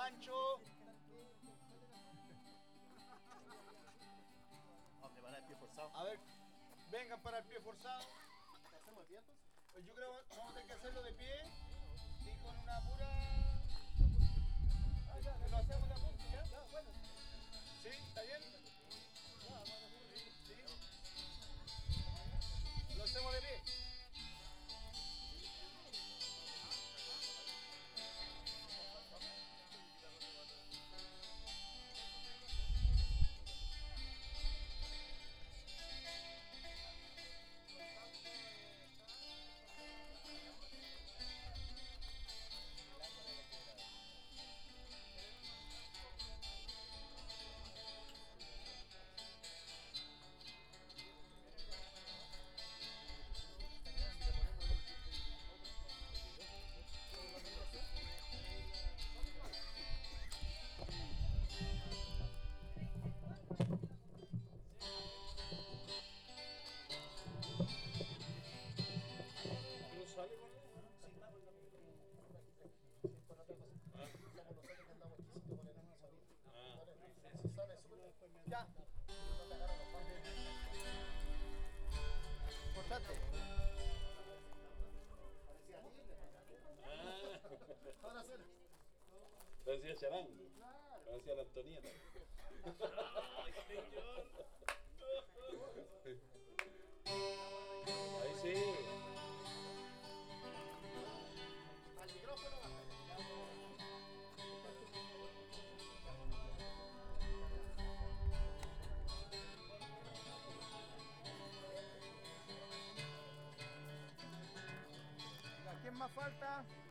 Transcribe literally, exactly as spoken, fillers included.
ancho. ¿Dónde para el pie forzado? A ver, vengan para el pie forzado. ¿Hacemos el pie entonces? Pues yo creo que vamos a tener que hacerlo de pie y con una pura... Ah, ya, lo hacemos de a punto, ¿ya? Ya, bueno. ¿Sí? ¿Está bien? ¿Sí? Lo hacemos de pie. Ya. Cortate. Ahora sí. Parecía charango. Parecía la Antonieta. Ahí sí. Al micrófono. ¿A quién más falta?